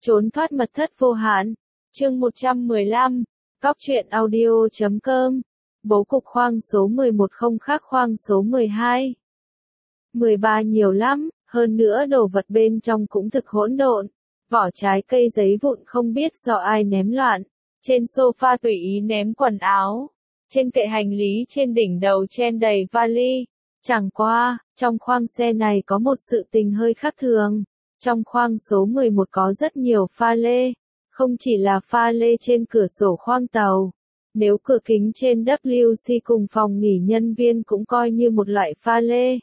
Trốn thoát mật thất vô hạn. Chương 115. Góc truyện audio.com. Bố cục khoang số 11 không khác khoang số 12. 13 nhiều lắm, hơn nữa đồ vật bên trong cũng thực hỗn độn. Vỏ trái cây giấy vụn không biết do ai ném loạn. Trên sofa tùy ý ném quần áo. Trên kệ hành lý trên đỉnh đầu chen đầy vali. Chẳng qua, trong khoang xe này có một sự tình hơi khác thường. Trong khoang số 11 có rất nhiều pha lê. Không chỉ là pha lê trên cửa sổ khoang tàu. Nếu cửa kính trên WC cùng phòng nghỉ nhân viên cũng coi như một loại pha lê.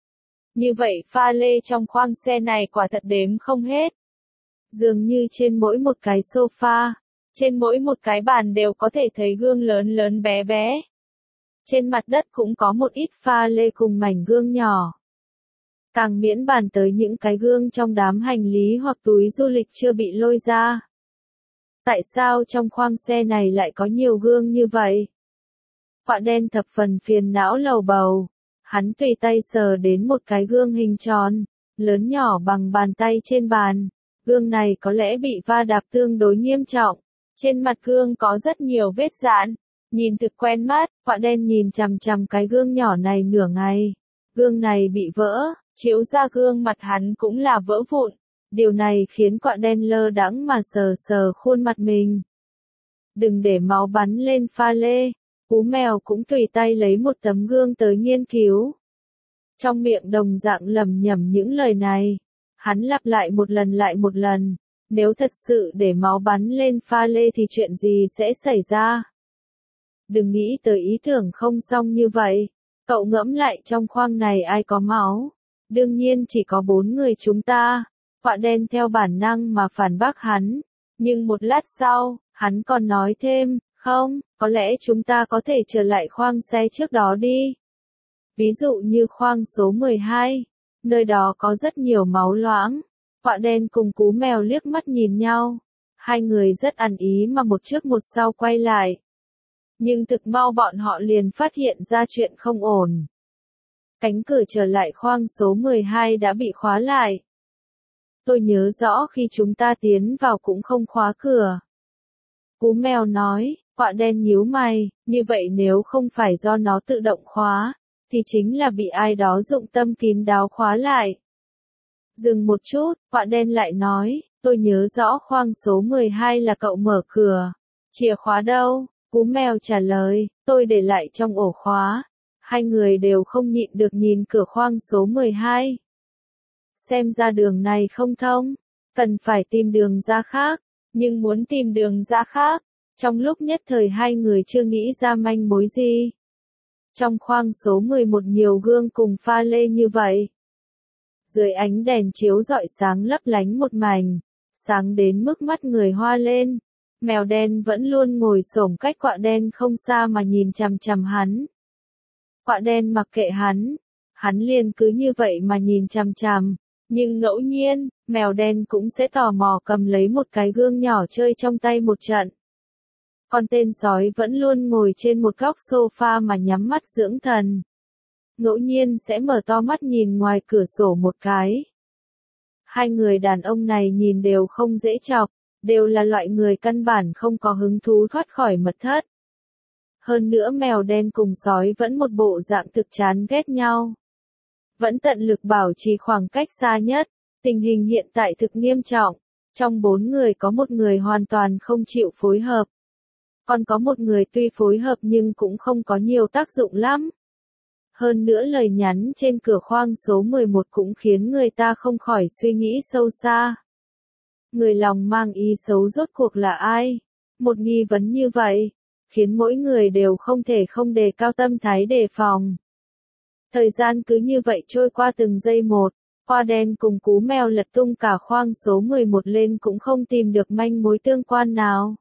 Như vậy pha lê trong khoang xe này quả thật đếm không hết. Dường như trên mỗi một cái sofa, trên mỗi một cái bàn đều có thể thấy gương lớn lớn bé bé. Trên mặt đất cũng có một ít pha lê cùng mảnh gương nhỏ. Càng miễn bàn tới những cái gương trong đám hành lý hoặc túi du lịch chưa bị lôi ra. Tại sao trong khoang xe này lại có nhiều gương như vậy? Quạ đen thập phần phiền não lầu bầu. Hắn tùy tay sờ đến một cái gương hình tròn, lớn nhỏ bằng bàn tay trên bàn. Gương này có lẽ bị va đạp tương đối nghiêm trọng. Trên mặt gương có rất nhiều vết dạn. Nhìn thực quen mắt, quạ đen nhìn chằm chằm cái gương nhỏ này nửa ngày. Gương này bị vỡ, chiếu ra gương mặt hắn cũng là vỡ vụn. Điều này khiến quạ đen lơ đãng mà sờ sờ khuôn mặt mình. Đừng để máu bắn lên pha lê. Cú mèo cũng tùy tay lấy một tấm gương tới nghiên cứu. Trong miệng đồng dạng lẩm nhẩm những lời này. Hắn lặp lại một lần lại một lần. Nếu thật sự để máu bắn lên pha lê thì chuyện gì sẽ xảy ra? Đừng nghĩ tới ý tưởng không xong như vậy. Cậu ngẫm lại trong khoang này ai có máu? Đương nhiên chỉ có 4 người chúng ta. Quạ đen theo bản năng mà phản bác hắn. Nhưng một lát sau, hắn còn nói thêm, không, có lẽ chúng ta có thể trở lại khoang xe trước đó đi. Ví dụ như khoang số 12, nơi đó có rất nhiều máu loãng. Quạ đen cùng cú mèo liếc mắt nhìn nhau. Hai người rất ăn ý mà một trước một sau quay lại. Nhưng thực mau bọn họ liền phát hiện ra chuyện không ổn. Cánh cửa trở lại khoang số 12 đã bị khóa lại. Tôi nhớ rõ khi chúng ta tiến vào cũng không khóa cửa. Cú mèo nói, quạ đen nhíu mày, như vậy nếu không phải do nó tự động khóa, thì chính là bị ai đó dụng tâm kín đáo khóa lại. Dừng một chút, quạ đen lại nói, tôi nhớ rõ khoang số 12 là cậu mở cửa. Chìa khóa đâu? Cú mèo trả lời, tôi để lại trong ổ khóa. Hai người đều không nhịn được nhìn cửa khoang số 12. Xem ra đường này không thông, cần phải tìm đường ra khác, nhưng muốn tìm đường ra khác. Trong lúc nhất thời hai người chưa nghĩ ra manh mối gì. Trong khoang số 11 nhiều gương cùng pha lê như vậy. Dưới ánh đèn chiếu rọi sáng lấp lánh một mảnh, sáng đến mức mắt người hoa lên. Mèo đen vẫn luôn ngồi xổm cách quạ đen không xa mà nhìn chằm chằm hắn. Quạ đen mặc kệ hắn liền cứ như vậy mà nhìn chằm chằm. Nhưng ngẫu nhiên, mèo đen cũng sẽ tò mò cầm lấy một cái gương nhỏ chơi trong tay một trận. Còn tên sói vẫn luôn ngồi trên một góc sofa mà nhắm mắt dưỡng thần. Ngẫu nhiên sẽ mở to mắt nhìn ngoài cửa sổ một cái. Hai người đàn ông này nhìn đều không dễ chọc, đều là loại người căn bản không có hứng thú thoát khỏi mật thất. Hơn nữa mèo đen cùng sói vẫn một bộ dạng thực chán ghét nhau. Vẫn tận lực bảo trì khoảng cách xa nhất, tình hình hiện tại thực nghiêm trọng. Trong 4 người có một người hoàn toàn không chịu phối hợp. Còn có một người tuy phối hợp nhưng cũng không có nhiều tác dụng lắm. Hơn nữa lời nhắn trên cửa khoang số 11 cũng khiến người ta không khỏi suy nghĩ sâu xa. Người lòng mang ý xấu rốt cuộc là ai? Một nghi vấn như vậy, khiến mỗi người đều không thể không đề cao tâm thái đề phòng. Thời gian cứ như vậy trôi qua từng giây một, quạ đen cùng cú mèo lật tung cả khoang số 11 lên cũng không tìm được manh mối tương quan nào.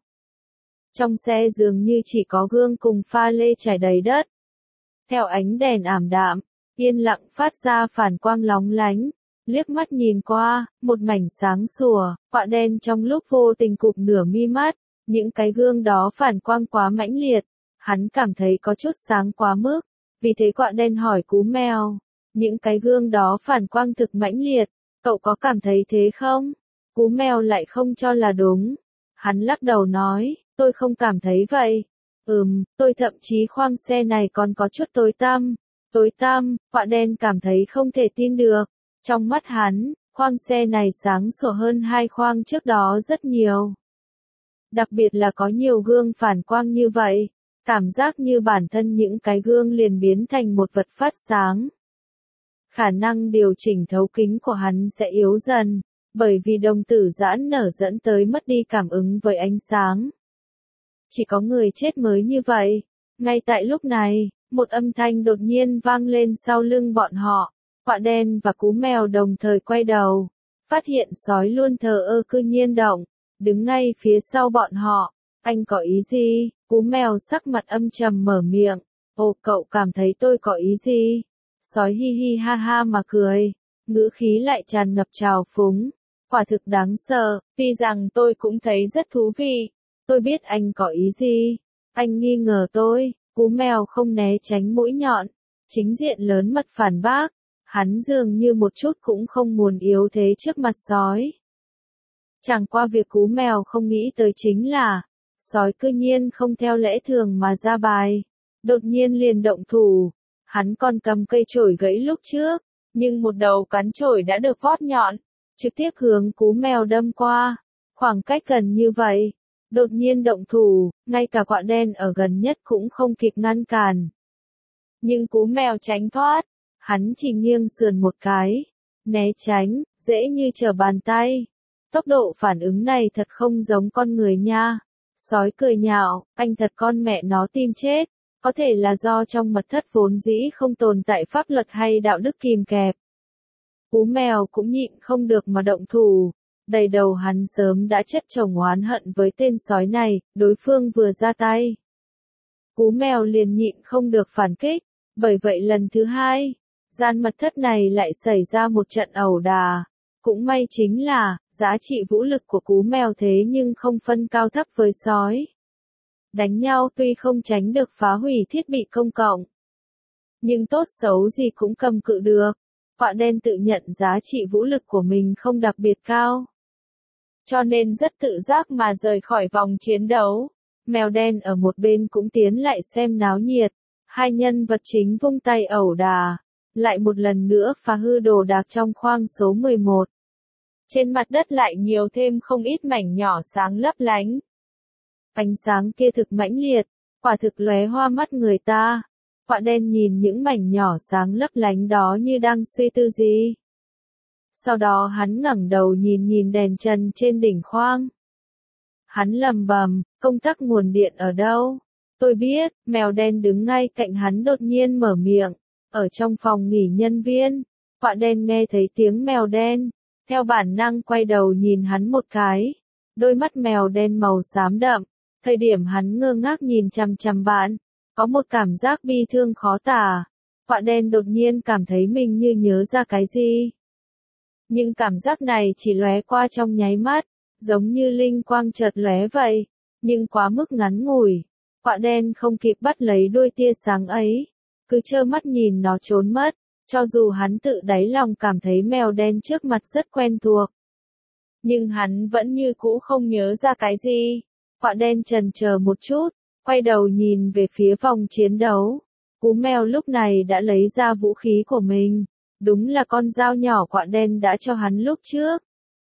Trong xe dường như chỉ có gương cùng pha lê trải đầy đất. Theo ánh đèn ảm đạm, yên lặng phát ra phản quang lóng lánh. Liếc mắt nhìn qua, một mảnh sáng sủa, quạ đen trong lúc vô tình cụp nửa mi mắt. Những cái gương đó phản quang quá mãnh liệt. Hắn cảm thấy có chút sáng quá mức. Vì thế quạ đen hỏi cú mèo, những cái gương đó phản quang thực mãnh liệt, cậu có cảm thấy thế không? Cú mèo lại không cho là đúng. Hắn lắc đầu nói, tôi không cảm thấy vậy. Tôi thậm chí khoang xe này còn có chút tối tăm. Tối tăm, quạ đen cảm thấy không thể tin được. Trong mắt hắn, khoang xe này sáng sủa hơn hai khoang trước đó rất nhiều. Đặc biệt là có nhiều gương phản quang như vậy. Cảm giác như bản thân những cái gương liền biến thành một vật phát sáng. Khả năng điều chỉnh thấu kính của hắn sẽ yếu dần, bởi vì đồng tử giãn nở dẫn tới mất đi cảm ứng với ánh sáng. Chỉ có người chết mới như vậy. Ngay tại lúc này, một âm thanh đột nhiên vang lên sau lưng bọn họ. Quạ đen và cú mèo đồng thời quay đầu, phát hiện sói luôn thờ ơ cư nhiên động, đứng ngay phía sau bọn họ. Anh có ý gì? Cú mèo sắc mặt âm trầm mở miệng. Ồ, cậu cảm thấy tôi có ý gì? Sói hi hi ha ha mà cười, ngữ khí lại tràn ngập trào phúng. Quả thực đáng sợ, tuy rằng tôi cũng thấy rất thú vị. Tôi biết anh có ý gì. Anh nghi ngờ tôi. Cú mèo không né tránh mũi nhọn, chính diện lớn mật phản bác. Hắn dường như một chút cũng không muốn yếu thế trước mặt sói. Chẳng qua việc cú mèo không nghĩ tới chính là, sói cư nhiên không theo lẽ thường mà ra bài. Đột nhiên liền động thủ. Hắn còn cầm cây chổi gãy lúc trước, nhưng một đầu cán chổi đã được vót nhọn, trực tiếp hướng cú mèo đâm qua. Khoảng cách gần như vậy, đột nhiên động thủ, ngay cả quạ đen ở gần nhất cũng không kịp ngăn cản. Nhưng cú mèo tránh thoát, hắn chỉ nghiêng sườn một cái, né tránh, dễ như trở bàn tay. Tốc độ phản ứng này thật không giống con người nha. Sói cười nhạo, anh thật con mẹ nó tim chết. Có thể là do trong mật thất vốn dĩ không tồn tại pháp luật hay đạo đức kìm kẹp. Cú mèo cũng nhịn không được mà động thủ. Đầy đầu hắn sớm đã chất chồng oán hận với tên sói này, đối phương vừa ra tay. Cú mèo liền nhịn không được phản kích, bởi vậy lần thứ hai, gian mật thất này lại xảy ra một trận ẩu đà. Cũng may chính là, giá trị vũ lực của cú mèo thế nhưng không phân cao thấp với sói. Đánh nhau tuy không tránh được phá hủy thiết bị công cộng, nhưng tốt xấu gì cũng cầm cự được. Quạ đen tự nhận giá trị vũ lực của mình không đặc biệt cao, cho nên rất tự giác mà rời khỏi vòng chiến đấu. Mèo đen ở một bên cũng tiến lại xem náo nhiệt. Hai nhân vật chính vung tay ẩu đà, lại một lần nữa phá hư đồ đạc trong khoang số 11. Trên mặt đất lại nhiều thêm không ít mảnh nhỏ sáng lấp lánh. Ánh sáng kia thực mãnh liệt, quả thực lóe hoa mắt người ta. Quạ đen nhìn những mảnh nhỏ sáng lấp lánh đó như đang suy tư gì. Sau đó hắn ngẩng đầu nhìn đèn trần trên đỉnh khoang. Hắn lầm bầm, công tắc nguồn điện ở đâu? Tôi biết. Mèo đen đứng ngay cạnh hắn đột nhiên mở miệng. Ở trong phòng nghỉ nhân viên. Quạ đen nghe thấy tiếng mèo đen, theo bản năng quay đầu nhìn hắn một cái. Đôi mắt mèo đen màu xám đậm. Thời điểm hắn ngơ ngác nhìn chằm chằm bạn, có một cảm giác bi thương khó tả. Quạ đen đột nhiên cảm thấy mình như nhớ ra cái gì. Nhưng cảm giác này chỉ lóe qua trong nháy mắt, giống như linh quang chợt lóe vậy, nhưng quá mức ngắn ngủi. Quạ đen không kịp bắt lấy đôi tia sáng ấy, cứ trơ mắt nhìn nó trốn mất, cho dù hắn tự đáy lòng cảm thấy mèo đen trước mặt rất quen thuộc. Nhưng hắn vẫn như cũ không nhớ ra cái gì. Quạ đen chần chờ một chút, quay đầu nhìn về phía vòng chiến đấu. Cú mèo lúc này đã lấy ra vũ khí của mình. Đúng là con dao nhỏ quạ đen đã cho hắn lúc trước.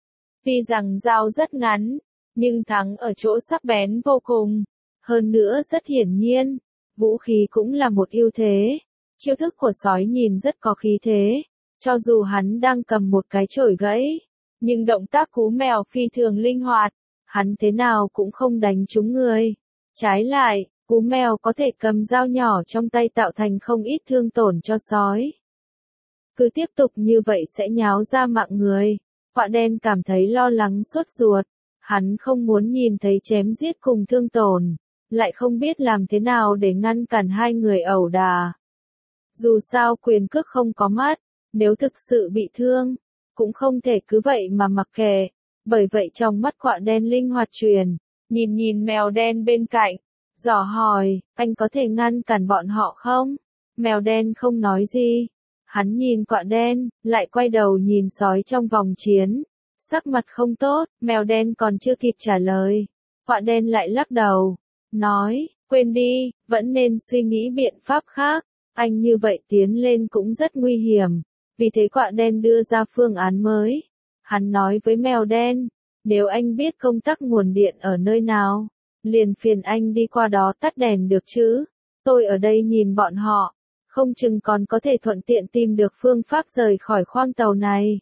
Tuy rằng dao rất ngắn, nhưng thắng ở chỗ sắc bén vô cùng. Hơn nữa rất hiển nhiên, vũ khí cũng là một ưu thế. Chiêu thức của sói nhìn rất có khí thế. Cho dù hắn đang cầm một cái chổi gãy, nhưng động tác cú mèo phi thường linh hoạt. Hắn thế nào cũng không đánh trúng người. Trái lại, cú mèo có thể cầm dao nhỏ trong tay tạo thành không ít thương tổn cho sói. Cứ tiếp tục như vậy sẽ nháo ra mạng người. Quạ đen cảm thấy lo lắng sốt ruột. Hắn không muốn nhìn thấy chém giết cùng thương tổn, lại không biết làm thế nào để ngăn cản hai người ẩu đà. Dù sao quyền cước không có mắt, nếu thực sự bị thương, cũng không thể cứ vậy mà mặc kệ. Bởi vậy trong mắt quạ đen linh hoạt chuyển, nhìn mèo đen bên cạnh, dò hỏi, anh có thể ngăn cản bọn họ không? Mèo đen không nói gì. Hắn nhìn quạ đen, lại quay đầu nhìn sói trong vòng chiến. Sắc mặt không tốt, mèo đen còn chưa kịp trả lời. Quạ đen lại lắc đầu, nói, quên đi, vẫn nên suy nghĩ biện pháp khác. Anh như vậy tiến lên cũng rất nguy hiểm. Vì thế quạ đen đưa ra phương án mới. Hắn nói với mèo đen, nếu anh biết công tắc nguồn điện ở nơi nào, liền phiền anh đi qua đó tắt đèn được chứ. Tôi ở đây nhìn bọn họ, không chừng còn có thể thuận tiện tìm được phương pháp rời khỏi khoang tàu này.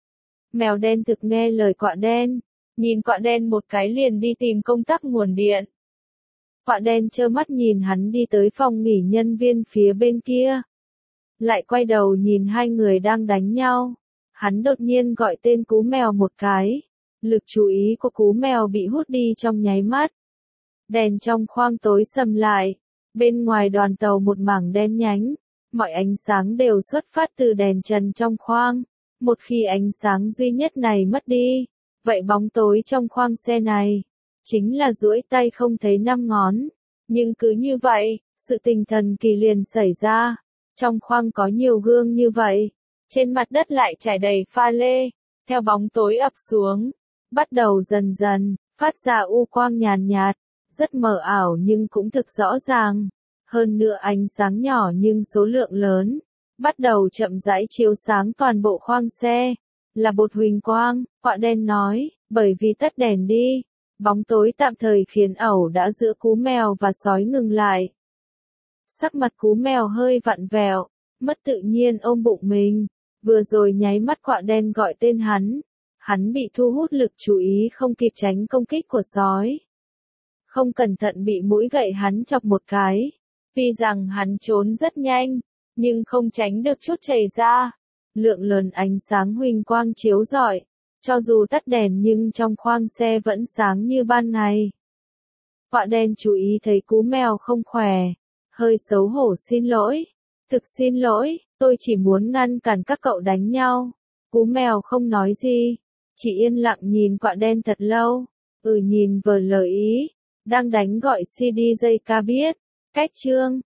Mèo đen thực nghe lời quạ đen, nhìn quạ đen một cái liền đi tìm công tắc nguồn điện. Quạ đen trơ mắt nhìn hắn đi tới phòng nghỉ nhân viên phía bên kia. Lại quay đầu nhìn hai người đang đánh nhau. Hắn đột nhiên gọi tên cú mèo một cái. Lực chú ý của cú mèo bị hút đi trong nháy mắt. Đèn trong khoang tối sầm lại. Bên ngoài đoàn tàu một mảng đen nhánh. Mọi ánh sáng đều xuất phát từ đèn trần trong khoang. Một khi ánh sáng duy nhất này mất đi, vậy bóng tối trong khoang xe này chính là duỗi tay không thấy năm ngón. Nhưng cứ như vậy, sự tình thần kỳ liền xảy ra. Trong khoang có nhiều gương như vậy, trên mặt đất lại trải đầy pha lê, theo bóng tối ập xuống, bắt đầu dần dần phát ra u quang nhàn nhạt, rất mờ ảo nhưng cũng thực rõ ràng. Hơn nữa ánh sáng nhỏ nhưng số lượng lớn, bắt đầu chậm rãi chiếu sáng toàn bộ khoang xe, là bột huỳnh quang. Quạ đen nói, bởi vì tắt đèn đi, bóng tối tạm thời khiến ẩu đả giữa cú mèo và sói ngừng lại. Sắc mặt cú mèo hơi vặn vẹo, mất tự nhiên ôm bụng mình, vừa rồi nháy mắt quạ đen gọi tên hắn bị thu hút lực chú ý không kịp tránh công kích của sói. Không cẩn thận bị mũi gậy hắn chọc một cái, tuy rằng hắn trốn rất nhanh, nhưng không tránh được chút chảy ra. Lượng lớn ánh sáng huỳnh quang chiếu rọi, cho dù tắt đèn nhưng trong khoang xe vẫn sáng như ban ngày. Quạ đen chú ý thấy cú mèo không khỏe, hơi xấu hổ xin lỗi. Thực xin lỗi, tôi chỉ muốn ngăn cản các cậu đánh nhau. Cú mèo không nói gì, chỉ yên lặng nhìn quạ đen thật lâu. Nhìn vờ lời ý, đang đánh gọi CD dây ca biết. Cách chương